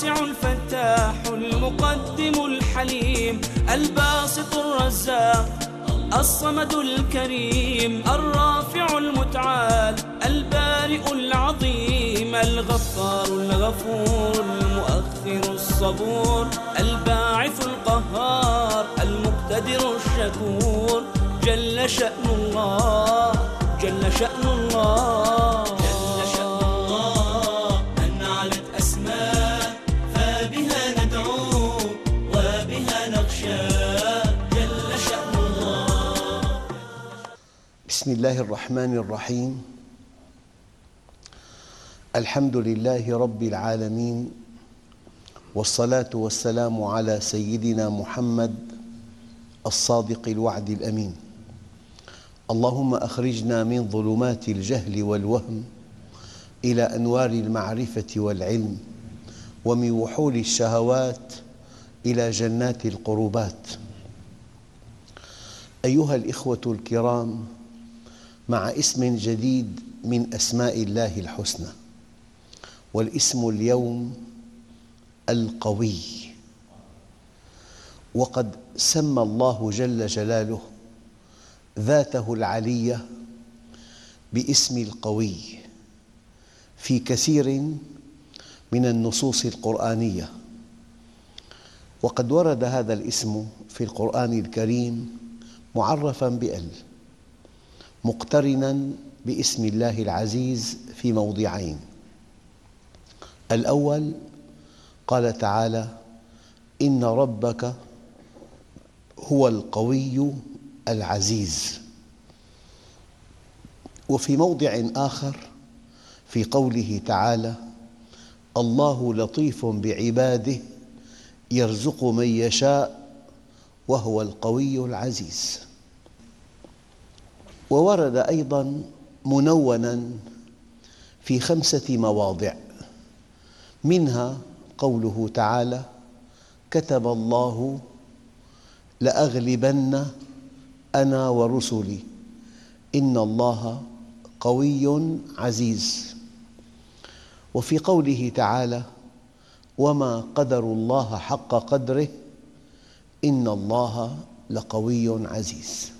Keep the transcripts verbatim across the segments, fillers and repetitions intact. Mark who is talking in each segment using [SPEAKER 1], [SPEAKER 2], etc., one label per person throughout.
[SPEAKER 1] الواسع الفتاح المقدم الحليم الباسط الرزاق الصمد الكريم الرافع المتعال البارئ العظيم الغفار الغفور المؤخر الصبور الباعث القهار المقتدر الشكور جل شأن الله جل شأن الله
[SPEAKER 2] جل شأن الله من علت أسماء فبها ندعو وبها نخشى جل شأن الله.
[SPEAKER 3] بسم الله الرحمن الرحيم. الحمد لله رب العالمين، والصلاة والسلام على سيدنا محمد الصادق الوعد الأمين. اللهم أخرجنا من ظلمات الجهل والوهم إلى أنوار المعرفة والعلم، ومن وحول الشهوات إلى جنات القربات. أيها الإخوة الكرام، مع اسم جديد من أسماء الله الحسنى، والاسم اليوم القوي. وقد سمى الله جل جلاله ذاته العلية باسم القوي في كثير من النصوص القرآنية، وقد ورد هذا الاسم في القرآن الكريم معرفاً بأل، مقترناً باسم الله العزيز في موضعين. الأول قال تعالى: إن ربك هو القوي العزيز. وفي موضع آخر في قوله تعالى: الله لطيف بعباده يرزق من يشاء وهو القوي العزيز. وورد أيضاً منوناً في خمسة مواضع، منها قوله تعالى: كتب الله لأغلبن أنا ورسلي إن الله قوي عزيز. وفي قوله تعالى: وما قدروا الله حق قدره إن الله لقوي عزيز.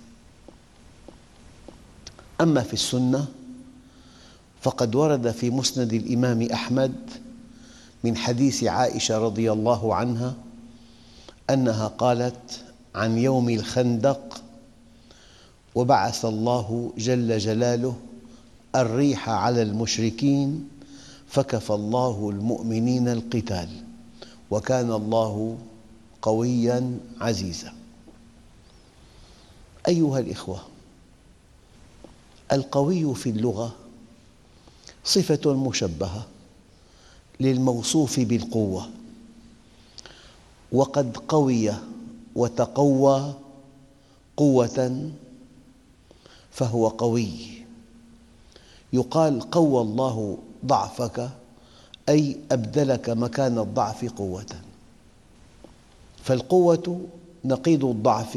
[SPEAKER 3] أما في السنة فقد ورد في مسند الإمام أحمد من حديث عائشة رضي الله عنها أنها قالت عن يوم الخندق: وبعث الله جل جلاله الريح على المشركين فكفى الله المؤمنين القتال وكان الله قوياً عزيزاً. أيها الإخوة، القوي في اللغة صفة مشبهة للموصوف بالقوة، وقد قوي وتقوى قوة فهو قوي. يقال قوى الله ضعفك، أي أبدلك مكان الضعف قوة. فالقوة نقيض الضعف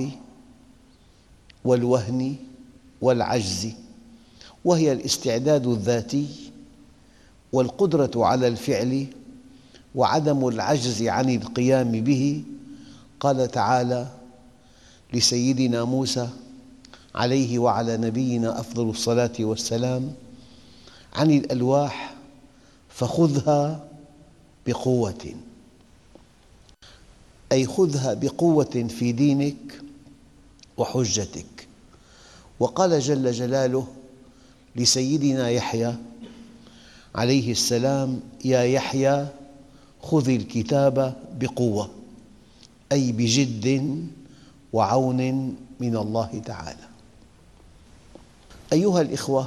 [SPEAKER 3] والوهن والعجز، وهي الاستعداد الذاتي والقدرة على الفعل وعدم العجز عن القيام به. قال تعالى لسيدنا موسى عليه وعلى نبينا أفضل الصلاة والسلام عن الألواح: فخذها بقوة، أي خذها بقوة في دينك وحجتك. وقال جل جلاله لسيدنا يحيى عليه السلام: يا يحيى خذ الكتاب بقوة، أي بجد وعون من الله تعالى. أيها الإخوة،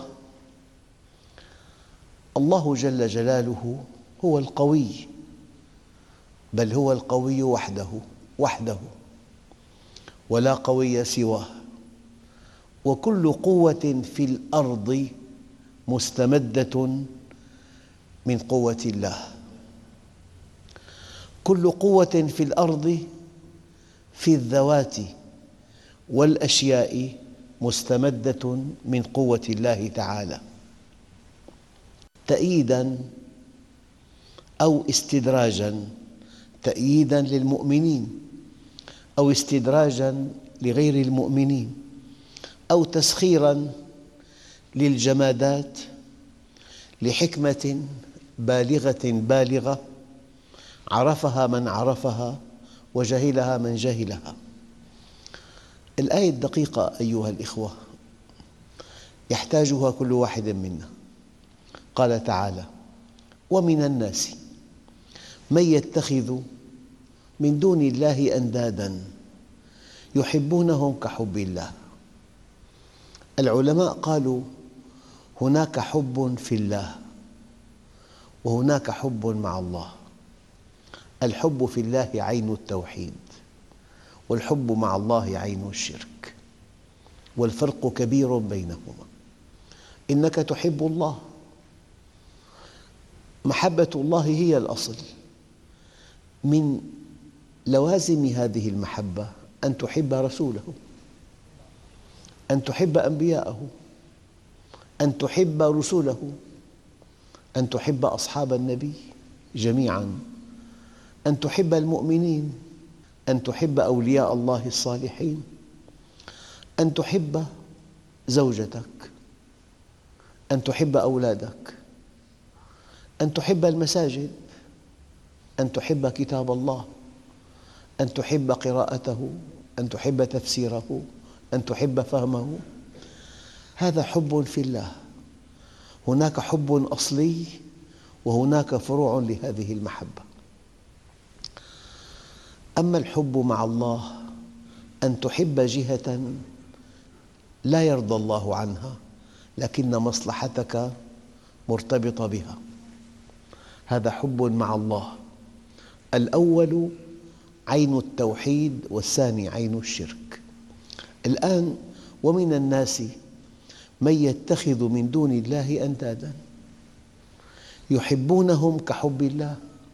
[SPEAKER 3] الله جل جلاله هو القوي، بل هو القوي وحده وحده ولا قوي سواه. وكل قوة في الأرض مستمدة من قوة الله. كل قوة في الأرض في الذوات والأشياء مستمدة من قوة الله تعالى، تأييداً أو استدراجاً تأييداً للمؤمنين أو استدراجاً لغير المؤمنين أو تسخيراً للجمادات لحكمة بالغة بالغة عرفها من عرفها وجهلها من جهلها. الآية الدقيقة أيها الإخوة يحتاجها كل واحد منا. قال تعالى: ومن الناس من يتخذ من دون الله أنداداً يحبونهم كحب الله. العلماء قالوا: هناك حب في الله وهناك حب مع الله. الحب في الله عين التوحيد، والحب مع الله عين الشرك، والفرق كبير بينهما. إنك تحب الله، محبة الله هي الأصل. من لوازم هذه المحبة أن تحب رسوله، أن تحب أنبياءه، أن تحب رسله، أن تحب أصحاب النبي جميعاً، أن تحب المؤمنين، أن تحب أولياء الله الصالحين، أن تحب زوجتك، أن تحب أولادك، أن تحب المساجد، أن تحب كتاب الله، أن تحب قراءته، أن تحب تفسيره، أن تحب فهمه. هذا حب في الله. هناك حب أصلي وهناك فروع لهذه المحبة. أما الحب مع الله أن تحب جهة لا يرضى الله عنها لكن مصلحتك مرتبطة بها، هذا حب مع الله. الأول عين التوحيد والثاني عين الشرك. الآن ومن الناس من يتخذ من دون الله أنداداً يحبونهم كحب الله.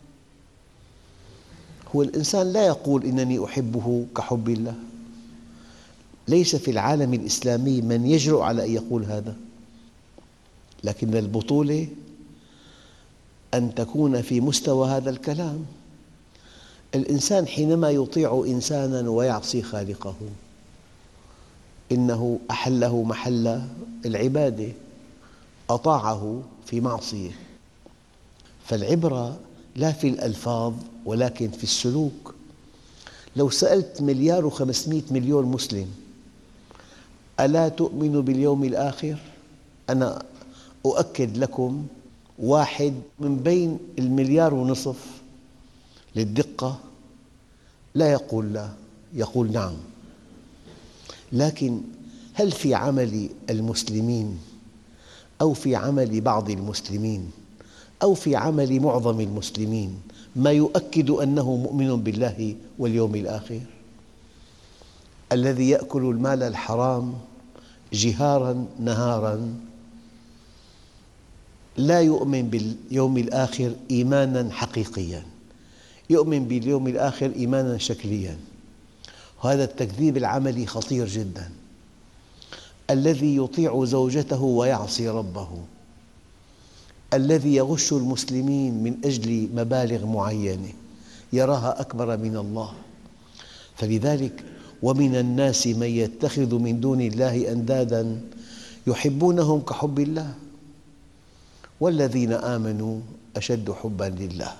[SPEAKER 3] هو الإنسان لا يقول إنني أحبه كحب الله، ليس في العالم الإسلامي من يجرؤ على أن يقول هذا، لكن البطولة أن تكون في مستوى هذا الكلام. الإنسان حينما يطيع إنساناً ويعصي خالقه إنه أحله محل العبادة، أطاعه في معصية. فالعبرة لا في الألفاظ ولكن في السلوك. لو سألت مليار وخمسمئة مليون مسلم: ألا تؤمن باليوم الآخر؟ أنا أؤكد لكم واحد من بين المليار ونصف للدقة لا يقول لا، يقول نعم. لكن هل في عمل المسلمين أو في عمل بعض المسلمين أو في عمل معظم المسلمين ما يؤكد أنه مؤمن بالله واليوم الآخر؟ الذي يأكل المال الحرام جهاراً نهاراً لا يؤمن باليوم الآخر إيماناً حقيقياً، يؤمن باليوم الآخر إيماناً شكلياً. وهذا التكذيب العملي خطير جداً. الذي يطيع زوجته ويعصي ربه، الذي يغش المسلمين من أجل مبالغ معينة يراها أكبر من الله. فلذلك ومن الناس من يتخذ من دون الله أنداداً يحبونهم كحب الله والذين آمنوا أشد حباً لله.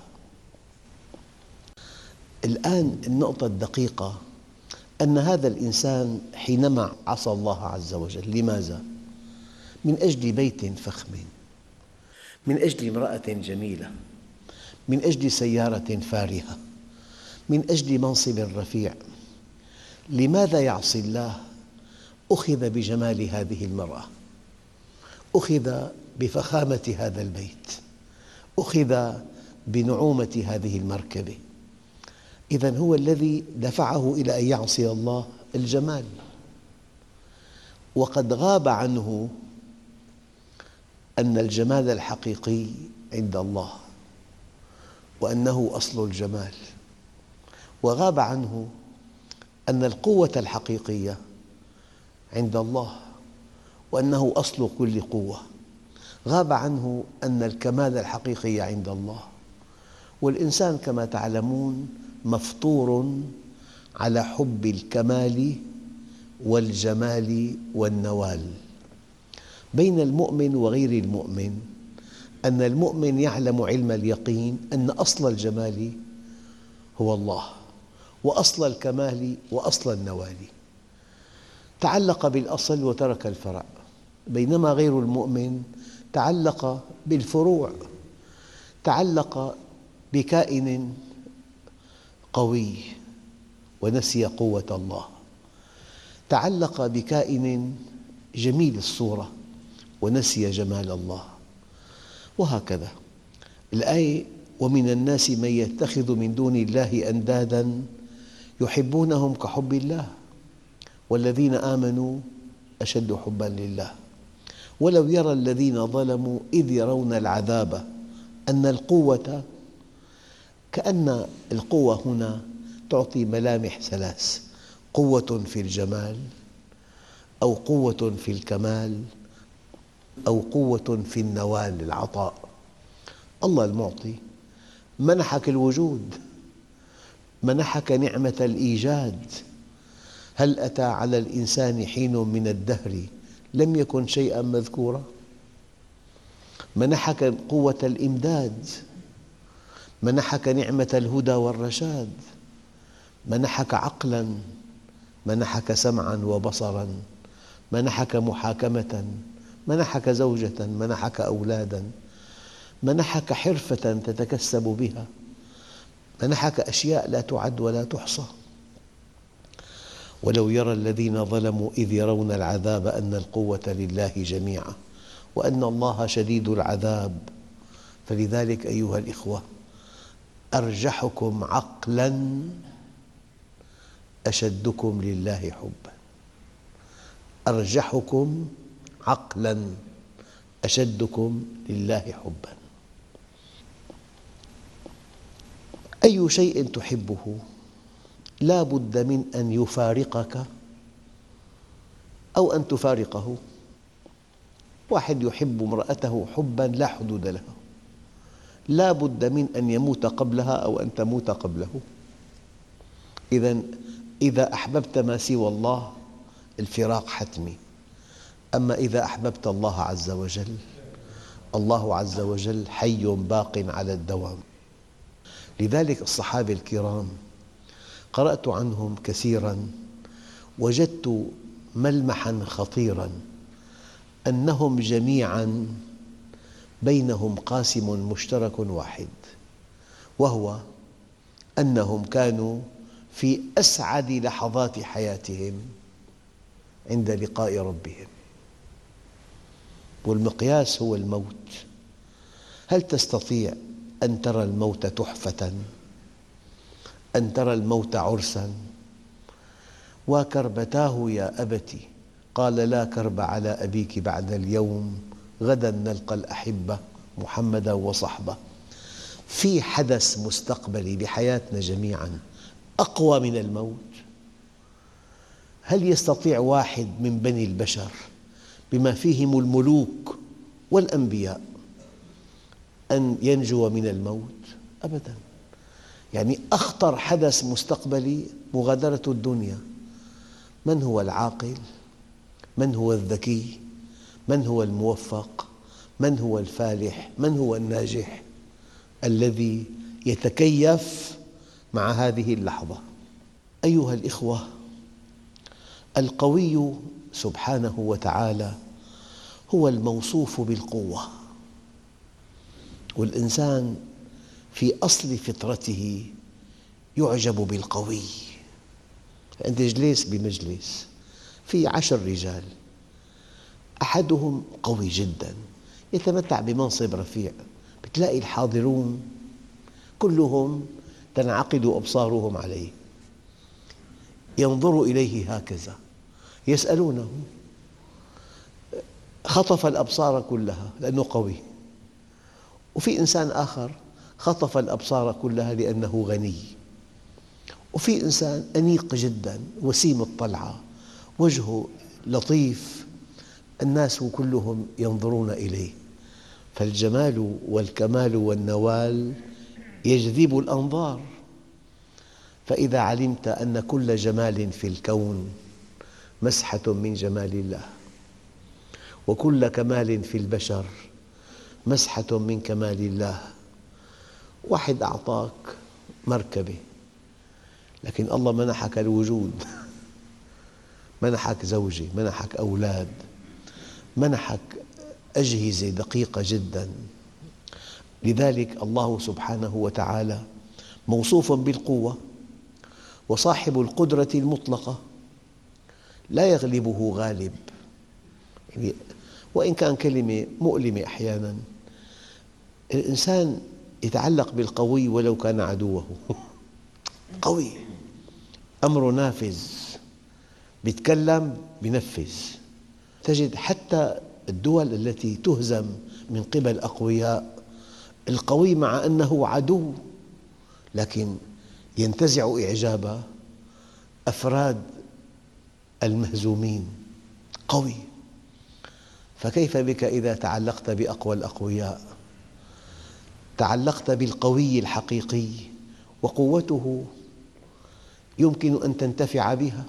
[SPEAKER 3] الآن النقطة الدقيقة أن هذا الإنسان حينما عصى الله عز وجل، لماذا؟ من أجل بيت فخم، من أجل امرأة جميلة، من أجل سيارة فارهة، من أجل منصب رفيع. لماذا يعصي الله؟ أخذ بجمال هذه المرأة، أخذ بفخامة هذا البيت، أخذ بنعومة هذه المركبة. إذن هو الذي دفعه إلى أن يعصي الله الجمال، وقد غاب عنه أن الجمال الحقيقي عند الله وأنه أصل الجمال، وغاب عنه أن القوة الحقيقية عند الله وأنه أصل كل قوة. غاب عنه أن الكمال الحقيقي عند الله والإنسان كما تعلمون مفطور على حب الكمال والجمال والنوال. بين المؤمن وغير المؤمن أن المؤمن يعلم علم اليقين أن أصل الجمال هو الله، وأصل الكمال وأصل النوال، تعلق بالأصل وترك الفرع، بينما غير المؤمن تعلق بالفروع، تعلق بكائن قوي ونسي قوة الله، تعلق بكائن جميل الصورة ونسي جمال الله، وهكذا. الآية: ومن الناس من يتخذ من دون الله أندادا يحبونهم كحب الله والذين آمنوا أشد حبا لله ولو يرى الذين ظلموا إذ يرون العذاب أن القوة، كأن القوة هنا تعطي ملامح ثلاث: قوة في الجمال، أو قوة في الكمال، أو قوة في النوال العطاء. الله المعطي منحك الوجود، منحك نعمة الإيجاد. هل أتى على الإنسان حين من الدهر لم يكن شيئا مذكورا؟ منحك قوة الإمداد، منحك نعمة الهدى والرشاد، منحك عقلاً، منحك سمعاً وبصراً، منحك محاكمة، منحك زوجة، منحك أولادا، منحك حرفة تتكسب بها، منحك أشياء لا تعد ولا تحصى. ولو يرى الذين ظلموا إذ يرون العذاب أن القوة لله جميعا وأن الله شديد العذاب. فلذلك أيها الإخوة، أرجحكم عقلاً أشدكم لله حباً، أرجحكم عقلاً أشدكم لله حباً. أي شيء تحبه لا بد من أن يفارقك أو أن تفارقه. واحد يحب امرأته حباً لا حدود له، لا بد من أن يموت قبلها أو أن تموت قبله. إذن إذا أحببت ما سوى الله الفراق حتمي، أما إذا أحببت الله عز وجل، الله عز وجل حي باق على الدوام. لذلك الصحابة الكرام قرأت عنهم كثيراً، وجدت ملمحاً خطيراً أنهم جميعاً بينهم قاسم مشترك واحد، وهو أنهم كانوا في أسعد لحظات حياتهم عند لقاء ربهم، والمقياس هو الموت. هل تستطيع أن ترى الموت تحفة، أن ترى الموت عرساً؟ وكربتاه يا أبت قال لا كرب على أبيك بعد اليوم غدا نلقى الأحبة محمدا وصحبه. في حدث مستقبلي بحياتنا جميعاً أقوى من الموت؟ هل يستطيع واحد من بني البشر بما فيهم الملوك والأنبياء أن ينجو من الموت؟ أبداً. يعني أخطر حدث مستقبلي مغادرة الدنيا. من هو العاقل؟ من هو الذكي؟ من هو الموفق؟ من هو الفالح؟ من هو الناجح الذي يتكيف مع هذه اللحظة؟ أيها الإخوة، القوي سبحانه وتعالى هو الموصوف بالقوة، والإنسان في أصل فطرته يعجب بالقوي. أنت جليس بمجلس في عشر رجال، أحدهم قوي جداً يتمتع بمنصب رفيع، بتلاقي الحاضرون كلهم تنعقد أبصارهم عليه، ينظر إليه هكذا، يسألونه، خطف الأبصار كلها لأنه قوي. وفي إنسان آخر خطف الأبصار كلها لأنه غني، وفي إنسان أنيق جداً وسيم الطلعة وجهه لطيف، الناس كلهم ينظرون إليه. فالجمال والكمال والنوال يجذب الأنظار. فإذا علمت أن كل جمال في الكون مسحة من جمال الله، وكل كمال في البشر مسحة من كمال الله. واحد أعطاك مركبة، لكن الله منحك الوجود، منحك زوجة، منحك أولاد، منحك أجهزة دقيقة جداً. لذلك الله سبحانه وتعالى موصوف بالقوة، وصاحب القدرة المطلقة لا يغلبه غالب. يعني وإن كان كلمة مؤلمة أحياناً، الإنسان يتعلق بالقوي ولو كان عدوه. قوي، أمره نافذ، يتكلم ينفذ. تجد حتى الدول التي تهزم من قبل أقوياء، القوي مع أنه عدو لكن ينتزع إعجاب أفراد المهزومين. قوي. فكيف بك إذا تعلقت بأقوى الأقوياء؟ تعلقت بالقوي الحقيقي، وقوته يمكن أن تنتفع بها.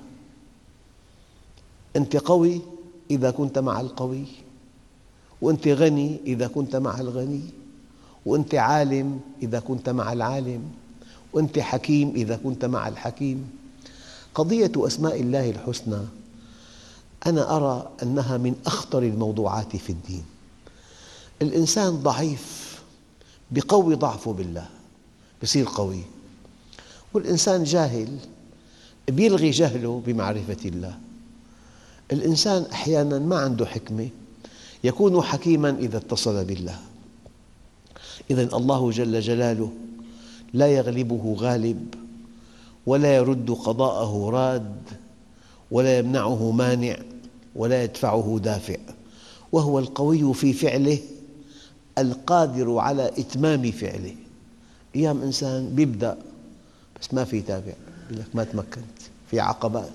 [SPEAKER 3] أنت قوي إذا كنت مع القوي، وأنت غني إذا كنت مع الغني، وأنت عالم إذا كنت مع العالم، وأنت حكيم إذا كنت مع الحكيم. قضية أسماء الله الحسنى أنا أرى أنها من أخطر الموضوعات في الدين. الإنسان ضعيف بقوي ضعفه بالله بصير قوي، والإنسان جاهل بيلغي جهله بمعرفة الله. الإنسان أحياناً ما عنده حكمة، يكون حكيماً إذا اتصل بالله. إذن الله جل جلاله لا يغلبه غالب، ولا يرد قضاءه راد، ولا يمنعه مانع، ولا يدفعه دافع، وهو القوي في فعله القادر على إتمام فعله. أيام إنسان يبدأ بس ما في تابع، يقول لك ما تمكنت، في عقبات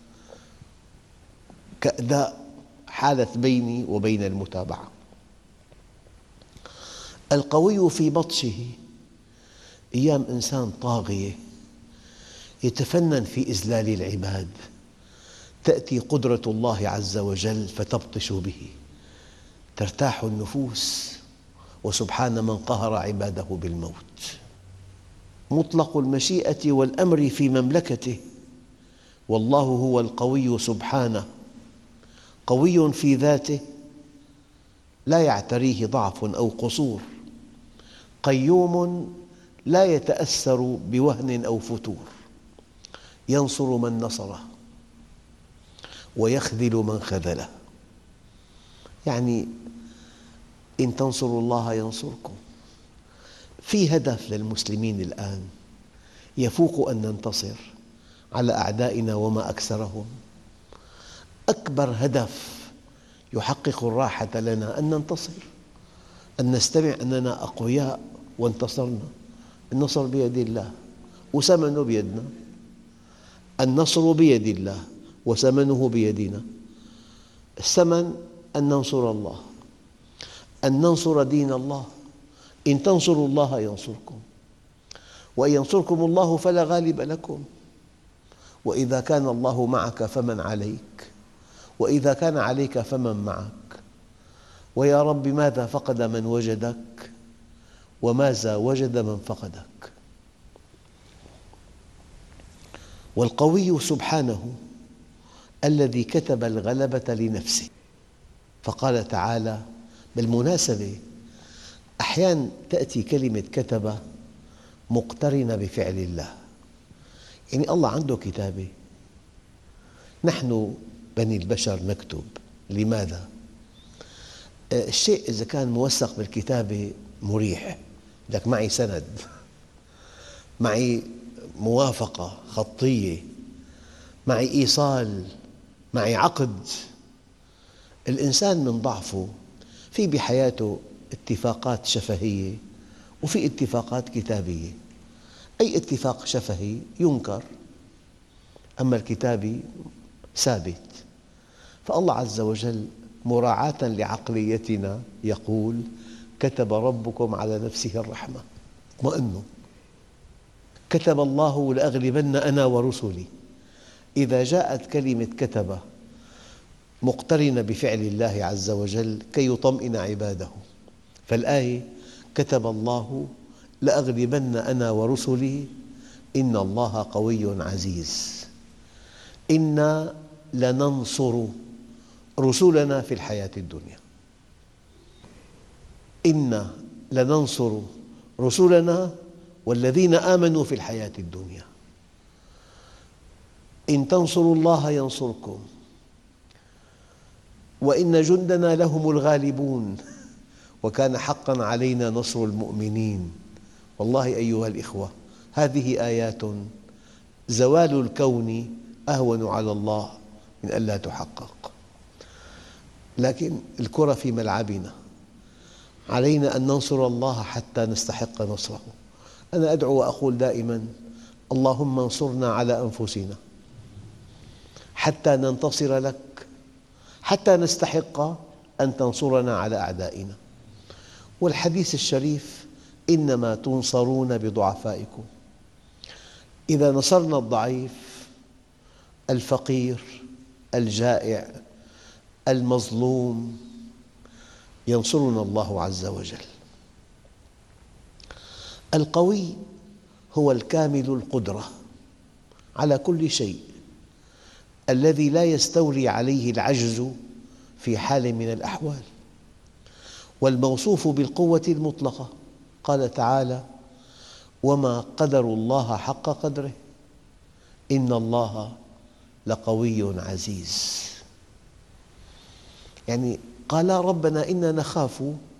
[SPEAKER 3] كأداء حالت بيني وبين المتابعة. القوي في بطشه، أيام إنسان طاغية يتفنن في إذلال العباد، تأتي قدرة الله عز وجل فتبطش به، ترتاح النفوس، وسبحان من قهر عباده بالموت. مطلق المشيئة والأمر في مملكته، والله هو القوي سبحانه، قوي في ذاته لا يعتريه ضعف أو قصور، قيوم لا يتأثر بوهن أو فتور، ينصر من نصره ويخذل من خذله. يعني إن تنصروا الله ينصركم. في هدف للمسلمين الآن يفوق أن ننتصر على أعدائنا وما أكثرهم. أكبر هدف يحقق الراحة لنا أن ننتصر، أن نستمع أننا أقوياء وانتصرنا. النصر بيد الله وثمنه بيدنا. النصر بيد الله وثمنه بيدنا. الثمن أن ننصر الله، أن ننصر دين الله. إن تنصروا الله ينصركم، وإن ينصركم الله فلا غالب لكم. وإذا كان الله معك فمن عليك، وإذا كان عليك فمن معك. ويا رب ماذا فقد من وجدك، وماذا وجد من فقدك. والقوي سبحانه الذي كتب الغلبة لنفسه، فقال تعالى. بالمناسبة أحياناً تأتي كلمة كتب مقترنة بفعل الله، يعني الله عنده كتابة. نحن بني البشر نكتب. لماذا؟ الشيء إذا كان موثق بالكتابة مريح، لك معي سند، معي موافقة خطية، معي إيصال، معي عقد. الإنسان من ضعفه في بحياته اتفاقات شفهية وفي اتفاقات كتابية. أي اتفاق شفهي ينكر، أما الكتابي ثابت. فالله عز وجل مراعاة لعقليتنا يقول: كتب ربكم على نفسه الرحمة. اطمئنوا، كتب الله لأغلبن أنا ورسلي. إذا جاءت كلمة كتب مقترنة بفعل الله عز وجل كي يطمئن عباده، فالآية كتب الله لأغلبن أنا ورسلي إن الله قوي عزيز. إنا لننصر رسلنا في الحياة الدنيا. إنا لننصر رسلنا والذين آمنوا في الحياة الدنيا. إن تنصروا الله ينصركم وإن جندنا لهم الغالبون وكان حقاً علينا نصر المؤمنين. والله أيها الإخوة، هذه آيات زوال الكون أهون على الله من ألا تحقق، لكن الكرة في ملعبنا، علينا أن ننصر الله حتى نستحق نصره. أنا أدعو وأقول دائماً: اللهم انصرنا على أنفسنا حتى ننتصر لك، حتى نستحق أن تنصرنا على أعدائنا. والحديث الشريف: إنما تنصرون بضعفائكم. إذا نصرنا الضعيف الفقير الجائع المظلوم ينصرنا الله عز وجل. القوي هو الكامل القدرة على كل شيء، الذي لا يستولي عليه العجز في حال من الأحوال، والموصوف بالقوة المطلقة. قال تعالى: وما قدروا الله حق قدره إن الله لقوي عزيز. يعني قال ربنا: إنا نخاف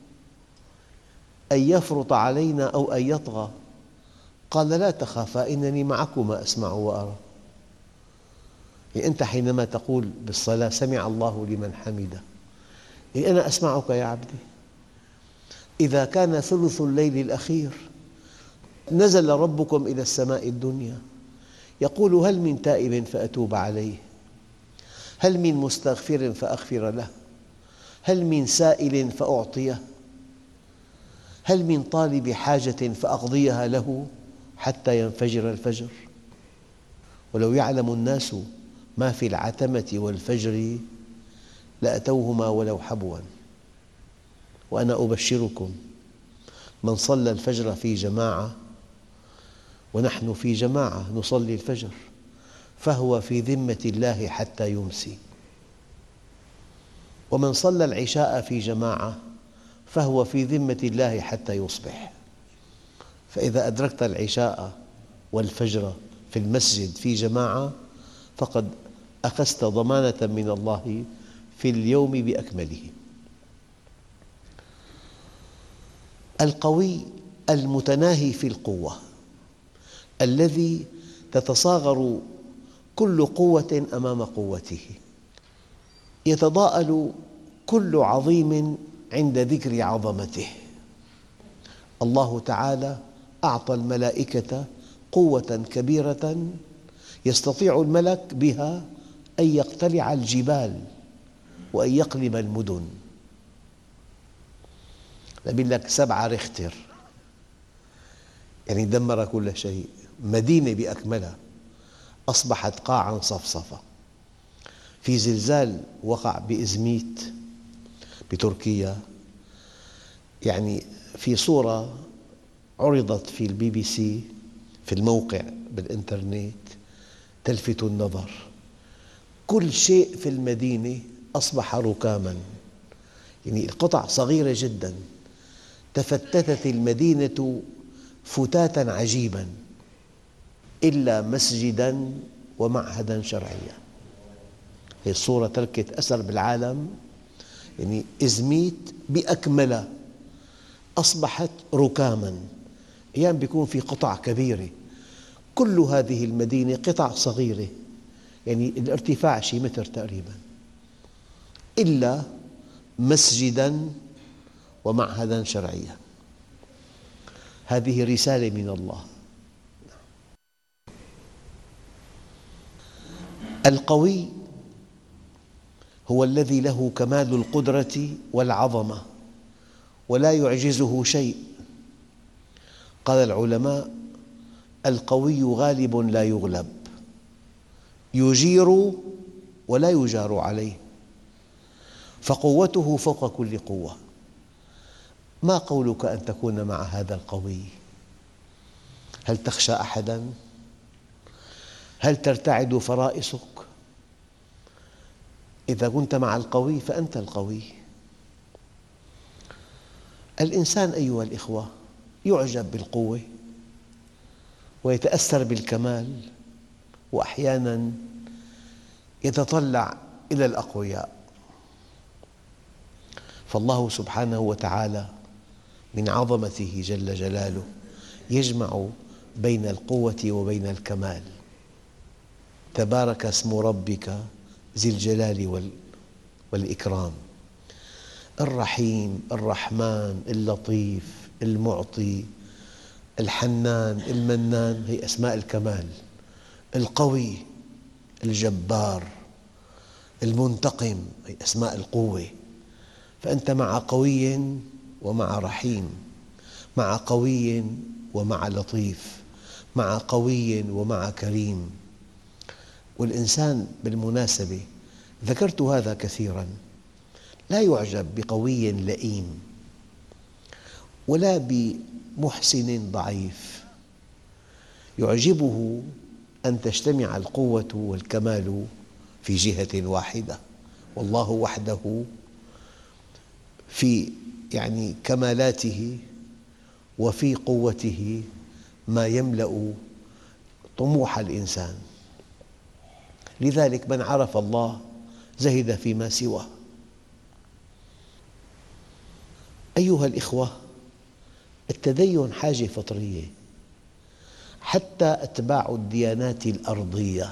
[SPEAKER 3] أن يفرط علينا أو أن يطغى. قال: لا تخافا إنني معكما أسمع وأرى. يعني أنت حينما تقول بالصلاة سمع الله لمن حمده، يعني أنا أسمعك يا عبدي. إذا كان ثلث الليل الأخير نزل ربكم إلى السماء الدنيا يقول: هل من تائب فأتوب عليه، هل من مستغفر فأغفر له، هل من سائل فأعطيه، هل من طالب حاجة فأقضيها له حتى ينفجر الفجر. ولو يعلم الناس ما في العتمة والفجر لأتوهما ولو حبوا. وأنا أبشركم: من صلى الفجر في جماعة، ونحن في جماعة نصلي الفجر، فهو في ذمة الله حتى يمسي. ومن صلى العشاء في جماعة فهو في ذمة الله حتى يصبح. فإذا أدركت العشاء والفجر في المسجد في جماعة فقد أخذت ضمانة من الله في اليوم بأكمله. القوي المتناهي في القوة، الذي تتصاغر كل قوة أمام قوته، يتضاءل كل عظيم عند ذكر عظمته. الله تعالى أعطى الملائكة قوة كبيرة يستطيع الملك بها أن يقتلع الجبال وأن يقلب المدن. يقول لك سبعة ريختر، يعني دمر كل شيء. مدينة بأكملها أصبحت قاعاً صفصفة. في زلزال وقع بإزميت بتركيا، يعني في صورة عرضت في البي بي سي في الموقع بالإنترنت تلفت النظر. كل شيء في المدينة أصبح ركاماً، يعني القطع صغيرة جداً. تفتتت المدينة فتاتاً عجيباً إلا مسجداً ومعهداً شرعياً. هذه الصورة تركت أثر بالعالم. يعني إزميت بأكملها أصبحت ركاماً. أحياناً يكون في قطع كبيرة، كل هذه المدينة قطع صغيرة، يعني الارتفاع شيء متر تقريباً، إلا مسجداً ومعهداً شرعياً. هذه رسالة من الله. القوي هو الذي له كمال القدرة والعظمة ولا يعجزه شيء. قال العلماء: القوي غالب لا يغلب، يجير ولا يجار عليه، فقوته فوق كل قوة. ما قولك أن تكون مع هذا القوي؟ هل تخشى أحداً؟ هل ترتعد فرائصك؟ إذا كنت مع القوي فأنت القوي. الإنسان أيها الإخوة يعجب بالقوة ويتأثر بالكمال، وأحياناً يتطلع إلى الأقوياء. فالله سبحانه وتعالى من عظمته جل جلاله يجمع بين القوة وبين الكمال. تبارك اسم ربك ذي الجلال والإكرام، الرحيم، الرحمن، اللطيف، المعطي، الحنان، المنان، هي أسماء الكمال. القوي، الجبار، المنتقم، هي أسماء القوة. فأنت مع قوي ومع رحيم، مع قوي ومع لطيف، مع قوي ومع كريم. والإنسان بالمناسبة، ذكرت هذا كثيراً، لا يعجب بقوي لئيم ولا بمحسن ضعيف، يعجبه أن تجتمع القوة والكمال في جهة واحدة، والله وحده في يعني كمالاته وفي قوته ما يملأ طموح الإنسان. لذلك من عرف الله زهد فيما سواه. أيها الإخوة، التدين حاجة فطرية، حتى أتباع الديانات الأرضية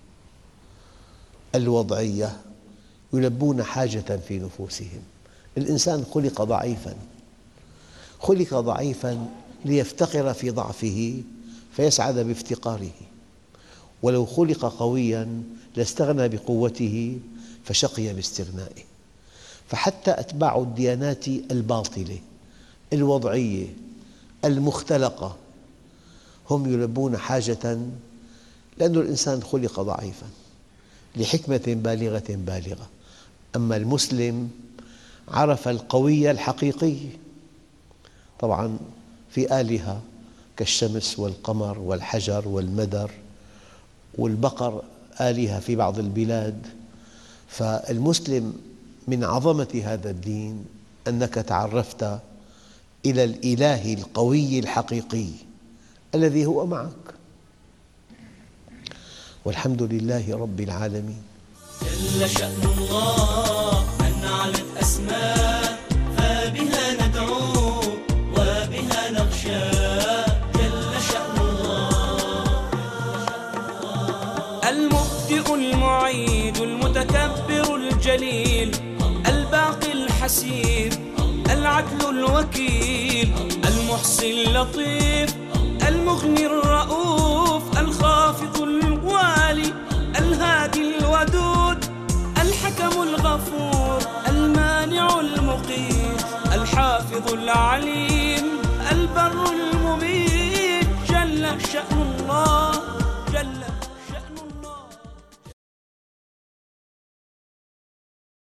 [SPEAKER 3] الوضعية يلبون حاجة في نفوسهم. الإنسان خلق ضعيفاً، خلق ضعيفاً ليفتقر في ضعفه فيسعد بافتقاره، ولو خلق قوياً لاستغنى بقوته فشقي باستغنائه. فحتى أتباع الديانات الباطلة الوضعية المختلقة هم يلبون حاجة، لأن الإنسان خلق ضعيفاً لحكمة بالغة بالغة. أما المسلم عرف القوي الحقيقي. طبعاً في آلهة كالشمس والقمر والحجر والمدر والبقر، آلهة في بعض البلاد. فالمسلم من عظمة هذا الدين أنك تعرفت إلى الإله القوي الحقيقي الذي هو معك، والحمد لله رب العالمين.
[SPEAKER 2] جل شأن الله أن علت أسماء، فبها ندعو وبها نخشى. جل شأن الله
[SPEAKER 1] المبدئ المعيد المتكبر الجليل، الباقي الحسيب، العدل الوكيل، المحصي اللطيف، المغني الرؤوف، الخافض الوالي، الهادي الودود، الحكم الغفور، المانع المقيت، الحافظ العليم، البر المبيت. جل شأن الله